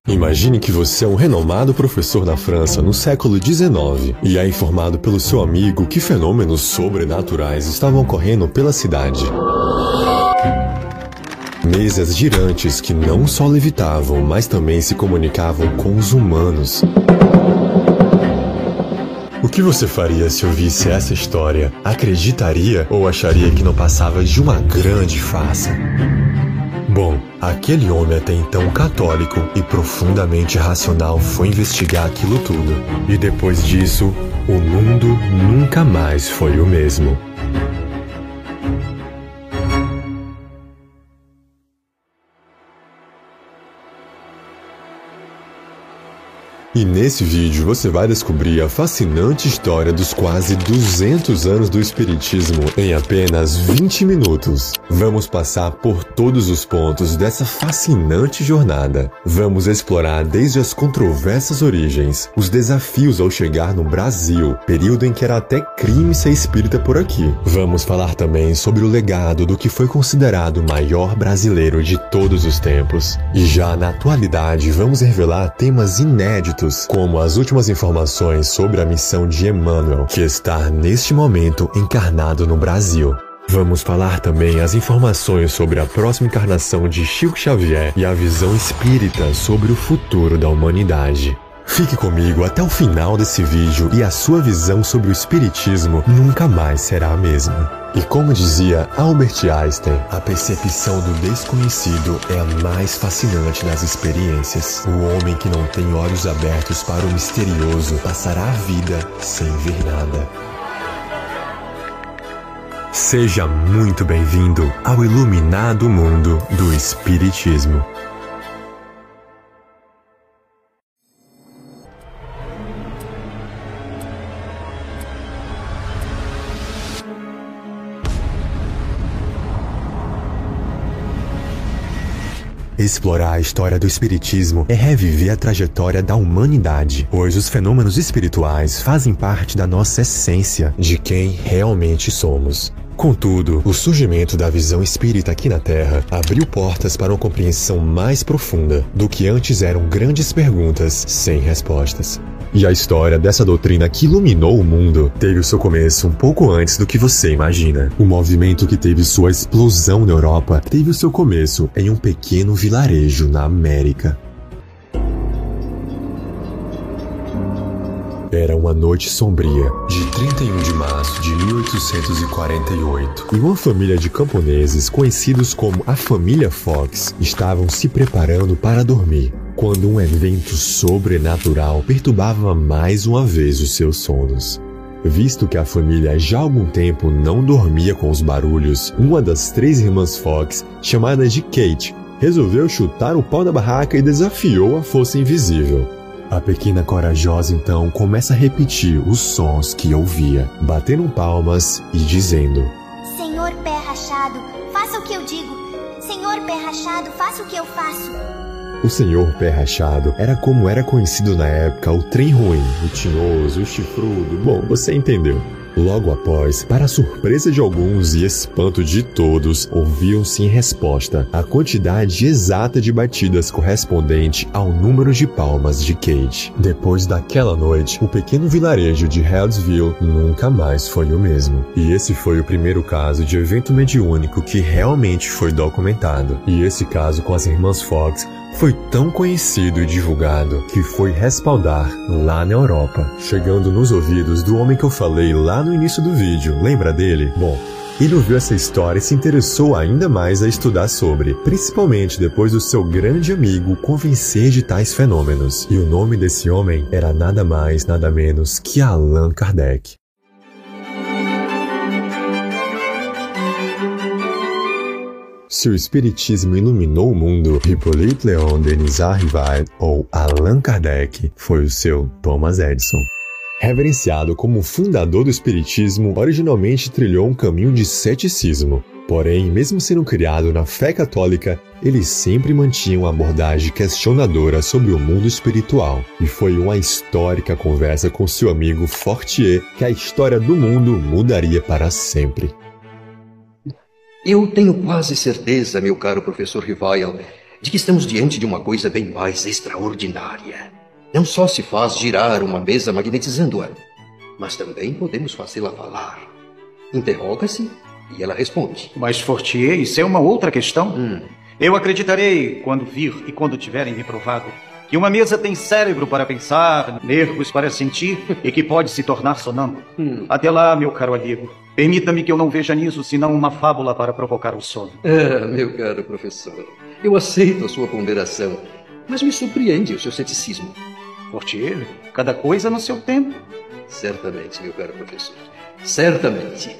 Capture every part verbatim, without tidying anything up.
Imagine que você é um renomado professor na França no século dezenove e é informado pelo seu amigo que fenômenos sobrenaturais estavam ocorrendo pela cidade. Mesas girantes que não só levitavam, mas também se comunicavam com os humanos. O que você faria se ouvisse essa história? Acreditaria ou acharia que não passava de uma grande farsa? Bom, aquele homem até então católico e profundamente racional foi investigar aquilo tudo. E depois disso, o mundo nunca mais foi o mesmo. E nesse vídeo você vai descobrir a fascinante história dos quase duzentos anos do Espiritismo em apenas vinte minutos. Vamos passar por todos os pontos dessa fascinante jornada. Vamos explorar desde as controversas origens, os desafios ao chegar no Brasil, período em que era até crime ser espírita por aqui. Vamos falar também sobre o legado do que foi considerado o maior brasileiro de todos os tempos. E já na atualidade vamos revelar temas inéditos, como as últimas informações sobre a missão de Emmanuel, que está neste momento encarnado no Brasil. Vamos falar também as informações sobre a próxima encarnação de Chico Xavier e a visão espírita sobre o futuro da humanidade. Fique comigo até o final desse vídeo e a sua visão sobre o Espiritismo nunca mais será a mesma. E como dizia Albert Einstein, a percepção do desconhecido é a mais fascinante das experiências. O homem que não tem olhos abertos para o misterioso passará a vida sem ver nada. Seja muito bem-vindo ao iluminado mundo do Espiritismo. Explorar a história do Espiritismo é reviver a trajetória da humanidade, pois os fenômenos espirituais fazem parte da nossa essência, de quem realmente somos. Contudo, o surgimento da visão espírita aqui na Terra abriu portas para uma compreensão mais profunda do que antes eram grandes perguntas sem respostas. E a história dessa doutrina que iluminou o mundo teve o seu começo um pouco antes do que você imagina. O movimento que teve sua explosão na Europa teve o seu começo em um pequeno vilarejo na América. Era uma noite sombria, de trinta e um de março de mil oitocentos e quarenta e oito, e uma família de camponeses, conhecidos como a família Fox, estavam se preparando para dormir, quando um evento sobrenatural perturbava mais uma vez os seus sonos. Visto que a família já há algum tempo não dormia com os barulhos, uma das três irmãs Fox, chamada de Kate, resolveu chutar o pau da barraca e desafiou a força invisível. A pequena corajosa então começa a repetir os sons que ouvia, batendo palmas e dizendo: Senhor Pé Rachado, faça o que eu digo. Senhor Pé Rachado, faça o que eu faço. O Senhor Pé Rachado era como era conhecido na época o trem ruim, o tinhoso, o chifrudo, bom, você entendeu. Logo após, para a surpresa de alguns e espanto de todos, ouviam-se em resposta a quantidade exata de batidas correspondente ao número de palmas de Kate. Depois daquela noite, o pequeno vilarejo de Healdsville nunca mais foi o mesmo. E esse foi o primeiro caso de evento mediúnico que realmente foi documentado. E esse caso com as irmãs Fox foi tão conhecido e divulgado que foi respaldar lá na Europa, chegando nos ouvidos do homem que eu falei lá no início do vídeo. Lembra dele? Bom, ele ouviu essa história e se interessou ainda mais a estudar sobre, principalmente depois do seu grande amigo convencer de tais fenômenos. E o nome desse homem era nada mais, nada menos que Allan Kardec. Se o Espiritismo iluminou o mundo, Hippolyte Léon Denis Arrivide, ou Allan Kardec, foi o seu Thomas Edison. Reverenciado como fundador do Espiritismo, originalmente trilhou um caminho de ceticismo. Porém, mesmo sendo criado na fé católica, ele sempre mantinha uma abordagem questionadora sobre o mundo espiritual. E foi uma histórica conversa com seu amigo Fortier que a história do mundo mudaria para sempre. Eu tenho quase certeza, meu caro professor Rivail, de que estamos diante de uma coisa bem mais extraordinária. Não só se faz girar uma mesa magnetizando-a, mas também podemos fazê-la falar. Interroga-se e ela responde. Mas, Fortier, isso é uma outra questão. Hum. Eu acreditarei, quando vir e quando tiverem me provado, que uma mesa tem cérebro para pensar, nervos para sentir e que pode se tornar sonâmbulo. Hum. Até lá, meu caro amigo, permita-me que eu não veja nisso senão uma fábula para provocar o sono. Ah, meu caro professor, eu aceito a sua ponderação, mas me surpreende o seu ceticismo. Fortier, cada coisa no seu tempo. Certamente, meu caro professor. Certamente.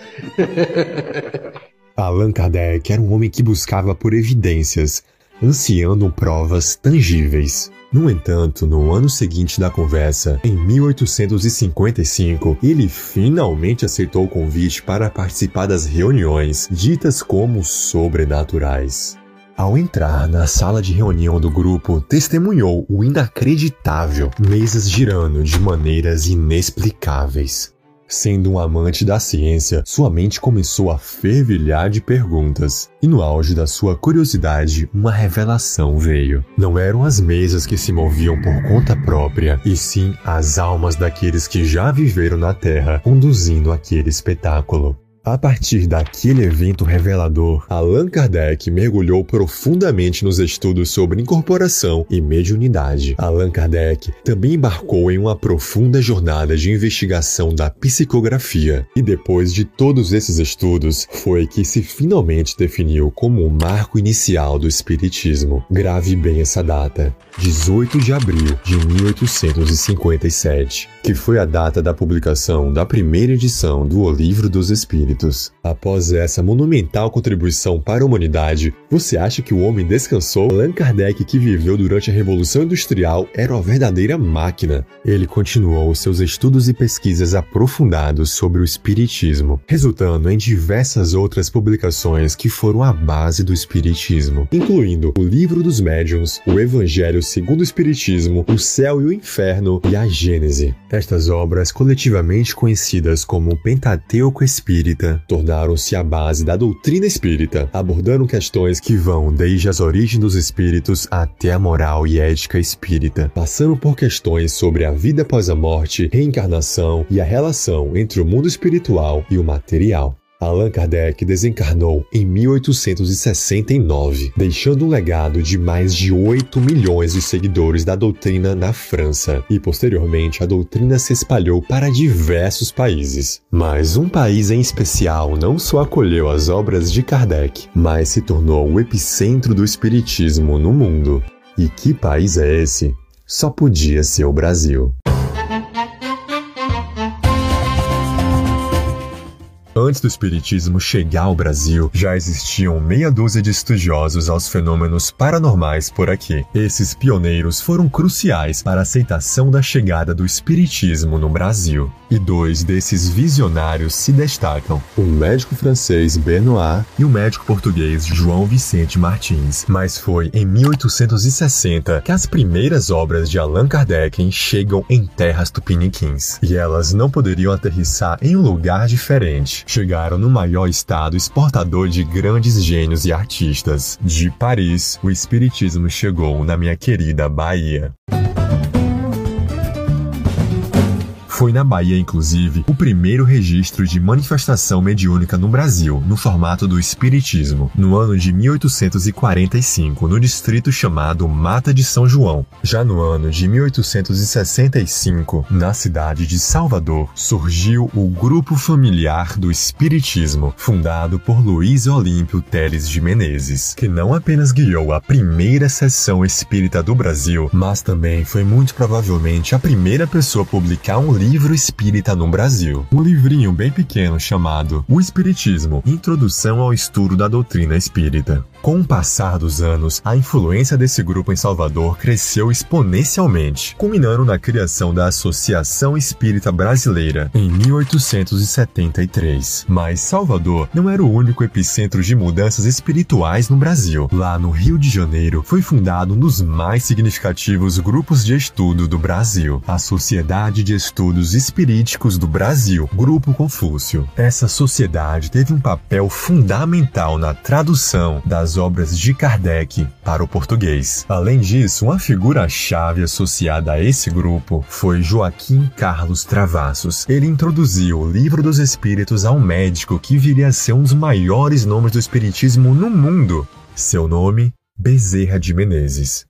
Allan Kardec era um homem que buscava por evidências, ansiando provas tangíveis. No entanto, no ano seguinte da conversa, em mil oitocentos e cinquenta e cinco, ele finalmente aceitou o convite para participar das reuniões, ditas como sobrenaturais. Ao entrar na sala de reunião do grupo, testemunhou o inacreditável, mesas girando de maneiras inexplicáveis. Sendo um amante da ciência, sua mente começou a fervilhar de perguntas. E no auge da sua curiosidade, uma revelação veio. Não eram as mesas que se moviam por conta própria, e sim as almas daqueles que já viveram na Terra, conduzindo aquele espetáculo. A partir daquele evento revelador, Allan Kardec mergulhou profundamente nos estudos sobre incorporação e mediunidade. Allan Kardec também embarcou em uma profunda jornada de investigação da psicografia. E depois de todos esses estudos, foi que se finalmente definiu como o marco inicial do Espiritismo. Grave bem essa data, dezoito de abril de mil oitocentos e cinquenta e sete, que foi a data da publicação da primeira edição do O Livro dos Espíritos. Após essa monumental contribuição para a humanidade, você acha que o homem descansou? Allan Kardec, que viveu durante a Revolução Industrial, era uma verdadeira máquina. Ele continuou seus estudos e pesquisas aprofundados sobre o Espiritismo, resultando em diversas outras publicações que foram a base do Espiritismo, incluindo o Livro dos Médiuns, o Evangelho segundo o Espiritismo, o Céu e o Inferno e a Gênese. Estas obras, coletivamente conhecidas como o Pentateuco Espírita, tornaram-se a base da doutrina espírita, abordando questões que vão desde as origens dos espíritos até a moral e ética espírita, passando por questões sobre a vida após a morte, reencarnação e a relação entre o mundo espiritual e o material. Allan Kardec desencarnou em mil oitocentos e sessenta e nove, deixando um legado de mais de oito milhões de seguidores da doutrina na França, e posteriormente a doutrina se espalhou para diversos países. Mas um país em especial não só acolheu as obras de Kardec, mas se tornou o epicentro do espiritismo no mundo. E que país é esse? Só podia ser o Brasil. Antes do Espiritismo chegar ao Brasil, já existiam meia dúzia de estudiosos aos fenômenos paranormais por aqui. Esses pioneiros foram cruciais para a aceitação da chegada do Espiritismo no Brasil. E dois desses visionários se destacam: o médico francês Benoit e o médico português João Vicente Martins. Mas foi em mil oitocentos e sessenta que as primeiras obras de Allan Kardec chegam em terras tupiniquins. E elas não poderiam aterrissar em um lugar diferente. Chegaram no maior estado exportador de grandes gênios e artistas. De Paris, o Espiritismo chegou na minha querida Bahia. Foi na Bahia, inclusive, o primeiro registro de manifestação mediúnica no Brasil, no formato do Espiritismo, no ano de mil oitocentos e quarenta e cinco, no distrito chamado Mata de São João. Já no ano de mil oitocentos e sessenta e cinco, na cidade de Salvador, surgiu o Grupo Familiar do Espiritismo, fundado por Luiz Olímpio Teles de Menezes, que não apenas guiou a primeira sessão espírita do Brasil, mas também foi muito provavelmente a primeira pessoa a publicar um livro livro espírita no Brasil. Um livrinho bem pequeno chamado O Espiritismo, Introdução ao Estudo da Doutrina Espírita. Com o passar dos anos, a influência desse grupo em Salvador cresceu exponencialmente, culminando na criação da Associação Espírita Brasileira em mil oitocentos e setenta e três. Mas Salvador não era o único epicentro de mudanças espirituais no Brasil. Lá no Rio de Janeiro foi fundado um dos mais significativos grupos de estudo do Brasil, a Sociedade de Estudos Estudos Espiríticos do Brasil, Grupo Confúcio. Essa sociedade teve um papel fundamental na tradução das obras de Kardec para o português. Além disso, uma figura-chave associada a esse grupo foi Joaquim Carlos Travassos. Ele introduziu o Livro dos Espíritos a um médico que viria a ser um dos maiores nomes do espiritismo no mundo. Seu nome, Bezerra de Menezes.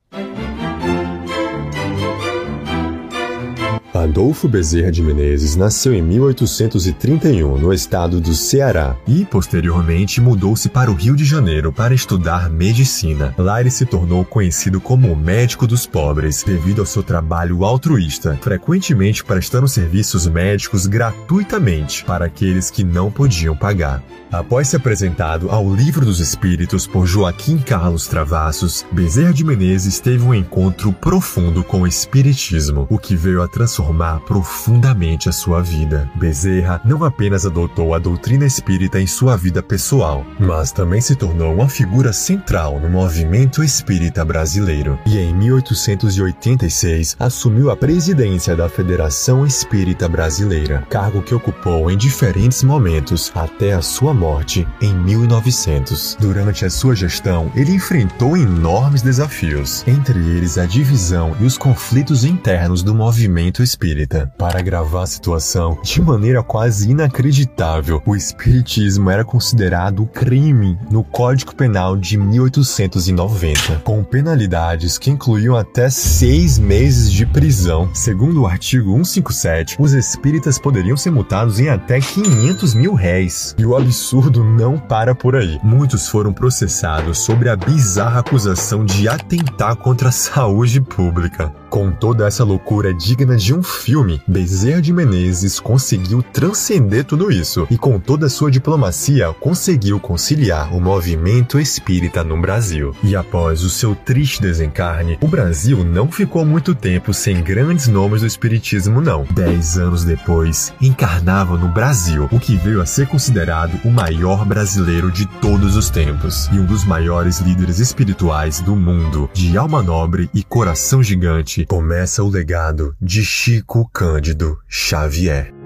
Adolfo Bezerra de Menezes nasceu em mil oitocentos e trinta e um, no estado do Ceará, e posteriormente mudou-se para o Rio de Janeiro para estudar medicina. Lá ele se tornou conhecido como o médico dos pobres, devido ao seu trabalho altruísta, frequentemente prestando serviços médicos gratuitamente para aqueles que não podiam pagar. Após ser apresentado ao Livro dos Espíritos por Joaquim Carlos Travassos, Bezerra de Menezes teve um encontro profundo com o espiritismo, o que veio a transformar profundamente a sua vida. Bezerra não apenas adotou a doutrina espírita em sua vida pessoal, mas também se tornou uma figura central no movimento espírita brasileiro. E em mil oitocentos e oitenta e seis assumiu a presidência da Federação Espírita Brasileira, cargo que ocupou em diferentes momentos até a sua morte. morte em mil e novecentos. Durante a sua gestão, ele enfrentou enormes desafios, entre eles a divisão e os conflitos internos do movimento espírita. Para agravar a situação, de maneira quase inacreditável, o espiritismo era considerado crime no Código Penal de mil oitocentos e noventa, com penalidades que incluíam até seis meses de prisão. Segundo o artigo cento e cinquenta e sete, os espíritas poderiam ser multados em até quinhentos mil réis. E o absurdo não para por aí. Muitos foram processados sobre a bizarra acusação de atentar contra a saúde pública. Com toda essa loucura digna de um filme, Bezerra de Menezes conseguiu transcender tudo isso e, com toda a sua diplomacia, conseguiu conciliar o movimento espírita no Brasil. E após o seu triste desencarne, o Brasil não ficou muito tempo sem grandes nomes do espiritismo, não. Dez anos depois, encarnava no Brasil, o que veio a ser considerado o maior brasileiro de todos os tempos e um dos maiores líderes espirituais do mundo. De alma nobre e coração gigante, começa o legado de Chico Cândido Xavier.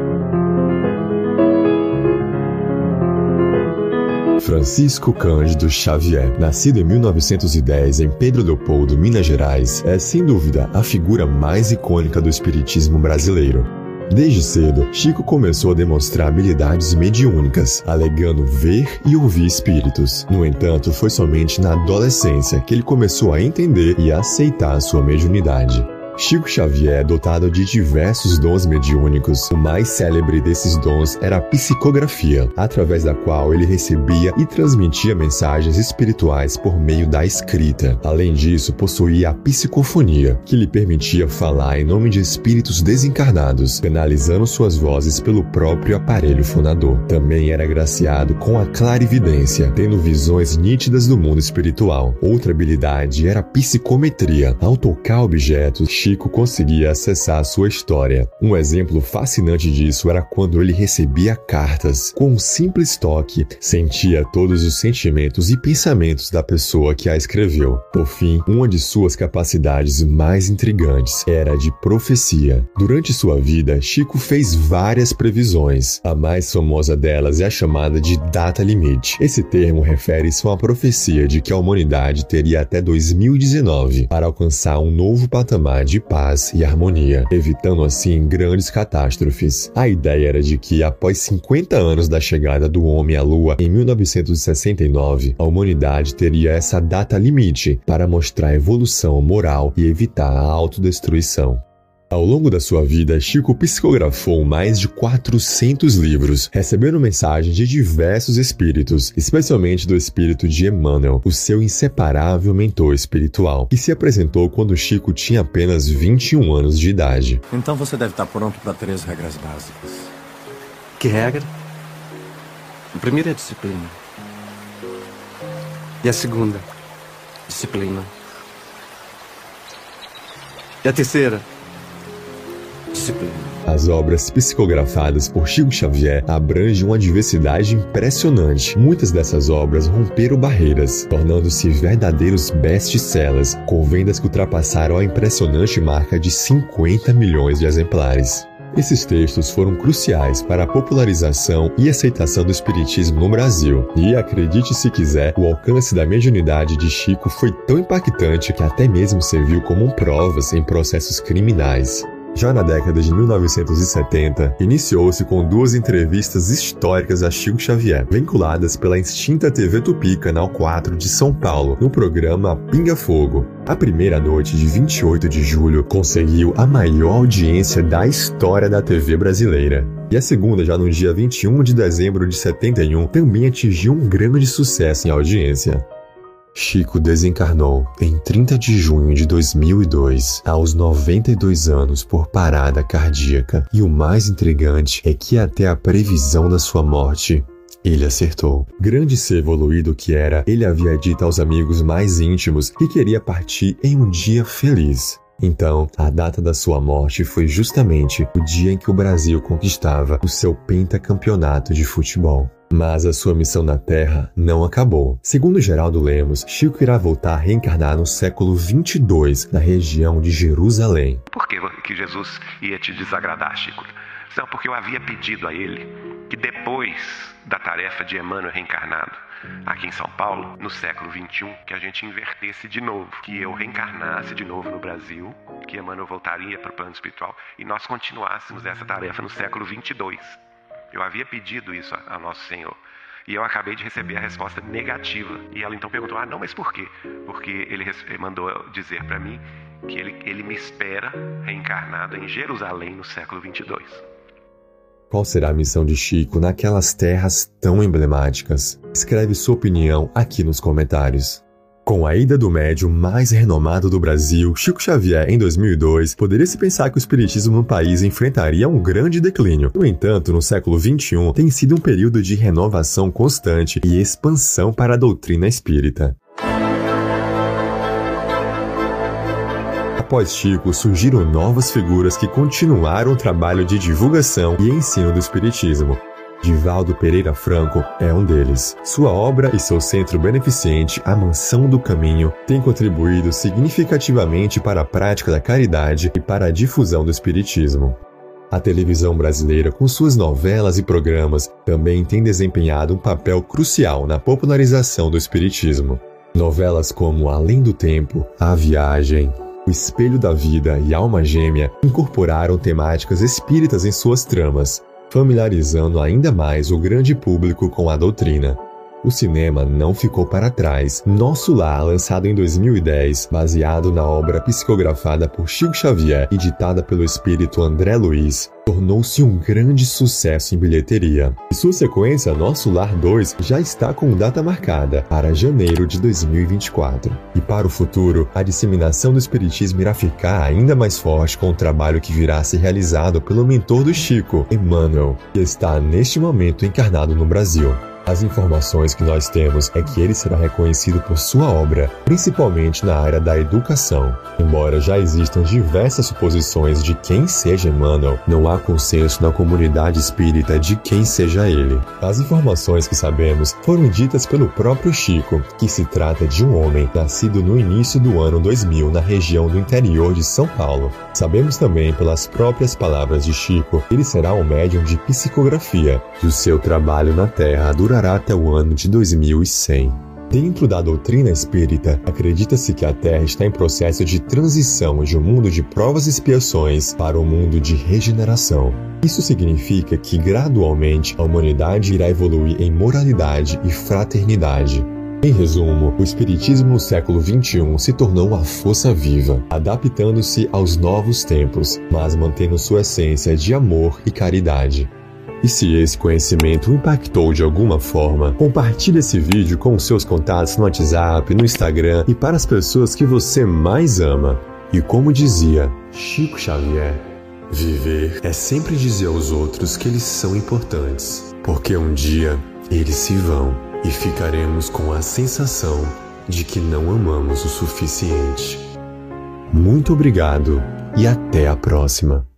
Francisco Cândido Xavier, nascido em mil novecentos e dez em Pedro Leopoldo, Minas Gerais, é sem dúvida a figura mais icônica do espiritismo brasileiro. Desde cedo, Chico começou a demonstrar habilidades mediúnicas, alegando ver e ouvir espíritos. No entanto, foi somente na adolescência que ele começou a entender e a aceitar a sua mediunidade. Chico Xavier é dotado de diversos dons mediúnicos. O mais célebre desses dons era a psicografia, através da qual ele recebia e transmitia mensagens espirituais por meio da escrita. Além disso, possuía a psicofonia, que lhe permitia falar em nome de espíritos desencarnados, canalizando suas vozes pelo próprio aparelho fonador. Também era agraciado com a clarividência, tendo visões nítidas do mundo espiritual. Outra habilidade era a psicometria. Ao tocar objetos, Chico conseguia acessar a sua história. Um exemplo fascinante disso era quando ele recebia cartas. Com um simples toque, sentia todos os sentimentos e pensamentos da pessoa que a escreveu. Por fim, uma de suas capacidades mais intrigantes era a de profecia. Durante sua vida, Chico fez várias previsões. A mais famosa delas é a chamada de data limite. Esse termo refere-se a uma profecia de que a humanidade teria até dois mil e dezenove para alcançar um novo patamar de de paz e harmonia, evitando assim grandes catástrofes. A ideia era de que, após cinquenta anos da chegada do homem à Lua, em mil novecentos e sessenta e nove, a humanidade teria essa data limite para mostrar a evolução moral e evitar a autodestruição. Ao longo da sua vida, Chico psicografou mais de quatrocentos livros, recebendo mensagens de diversos espíritos, especialmente do espírito de Emmanuel, o seu inseparável mentor espiritual, que se apresentou quando Chico tinha apenas vinte e um anos de idade. Então você deve estar pronto para três regras básicas. Que regra? A primeira é a disciplina. E a segunda? Disciplina. E a terceira? Disciplina. As obras psicografadas por Chico Xavier abrangem uma diversidade impressionante. Muitas dessas obras romperam barreiras, tornando-se verdadeiros best-sellers, com vendas que ultrapassaram a impressionante marca de cinquenta milhões de exemplares. Esses textos foram cruciais para a popularização e aceitação do espiritismo no Brasil. E, acredite se quiser, o alcance da mediunidade de Chico foi tão impactante que até mesmo serviu como provas em processos criminais. Já na década de mil novecentos e setenta, iniciou-se com duas entrevistas históricas a Chico Xavier, vinculadas pela extinta T V Tupi, Canal quatro de São Paulo, no programa Pinga Fogo. A primeira noite de vinte e oito de julho conseguiu a maior audiência da história da T V brasileira. E a segunda, já no dia vinte e um de dezembro de setenta e um, também atingiu um grande sucesso em audiência. Chico desencarnou em trinta de junho de dois mil e dois, aos noventa e dois anos, por parada cardíaca. E o mais intrigante é que até a previsão da sua morte, ele acertou. Grande ser evoluído que era, ele havia dito aos amigos mais íntimos que queria partir em um dia feliz. Então, a data da sua morte foi justamente o dia em que o Brasil conquistava o seu pentacampeonato de futebol. Mas a sua missão na Terra não acabou. Segundo Geraldo Lemos, Chico irá voltar a reencarnar no século vinte e dois, na região de Jerusalém. Por que, que Jesus ia te desagradar, Chico? Não, porque eu havia pedido a ele que depois da tarefa de Emmanuel reencarnado aqui em São Paulo, no século vinte e um, que a gente invertesse de novo, que eu reencarnasse de novo no Brasil, que Emmanuel voltaria para o plano espiritual e nós continuássemos essa tarefa no século vinte e dois. Eu havia pedido isso a, a Nosso Senhor. E eu acabei de receber a resposta negativa. E ela então perguntou, ah, não, mas por quê? Porque ele, ele mandou dizer para mim que ele, ele me espera reencarnado em Jerusalém no século vinte e dois. Qual será a missão de Chico naquelas terras tão emblemáticas? Escreve sua opinião aqui nos comentários. Com a ida do médium mais renomado do Brasil, Chico Xavier, em dois mil e dois, poderia-se pensar que o espiritismo no país enfrentaria um grande declínio. No entanto, no século vinte e um, tem sido um período de renovação constante e expansão para a doutrina espírita. Após Chico, surgiram novas figuras que continuaram o trabalho de divulgação e ensino do espiritismo. Divaldo Pereira Franco é um deles. Sua obra e seu centro beneficente, a Mansão do Caminho, têm contribuído significativamente para a prática da caridade e para a difusão do espiritismo. A televisão brasileira, com suas novelas e programas, também tem desempenhado um papel crucial na popularização do espiritismo. Novelas como Além do Tempo, A Viagem, O Espelho da Vida e Alma Gêmea incorporaram temáticas espíritas em suas tramas, familiarizando ainda mais o grande público com a doutrina. O cinema não ficou para trás. Nosso Lar, lançado em dois mil e dez, baseado na obra psicografada por Chico Xavier e ditada pelo espírito André Luiz, tornou-se um grande sucesso em bilheteria. E sua sequência, Nosso Lar dois, já está com data marcada para janeiro de dois mil e vinte e quatro. E para o futuro, a disseminação do espiritismo irá ficar ainda mais forte com o trabalho que virá a ser realizado pelo mentor do Chico, Emmanuel, que está neste momento encarnado no Brasil. As informações que nós temos é que ele será reconhecido por sua obra, principalmente na área da educação. Embora já existam diversas suposições de quem seja Emmanuel, não há consenso na comunidade espírita de quem seja ele. As informações que sabemos foram ditas pelo próprio Chico, que se trata de um homem nascido no início do ano dois mil na região do interior de São Paulo. Sabemos também pelas próprias palavras de Chico que ele será um médium de psicografia, e o seu trabalho na Terra durará até o ano de dois mil e cem. Dentro da doutrina espírita, acredita-se que a Terra está em processo de transição de um mundo de provas e expiações para um mundo de regeneração. Isso significa que, gradualmente, a humanidade irá evoluir em moralidade e fraternidade. Em resumo, o espiritismo no século vinte e um se tornou uma força viva, adaptando-se aos novos tempos, mas mantendo sua essência de amor e caridade. E se esse conhecimento o impactou de alguma forma, compartilhe esse vídeo com os seus contatos no WhatsApp, no Instagram e para as pessoas que você mais ama. E como dizia Chico Xavier, viver é sempre dizer aos outros que eles são importantes, porque um dia eles se vão e ficaremos com a sensação de que não amamos o suficiente. Muito obrigado e até a próxima.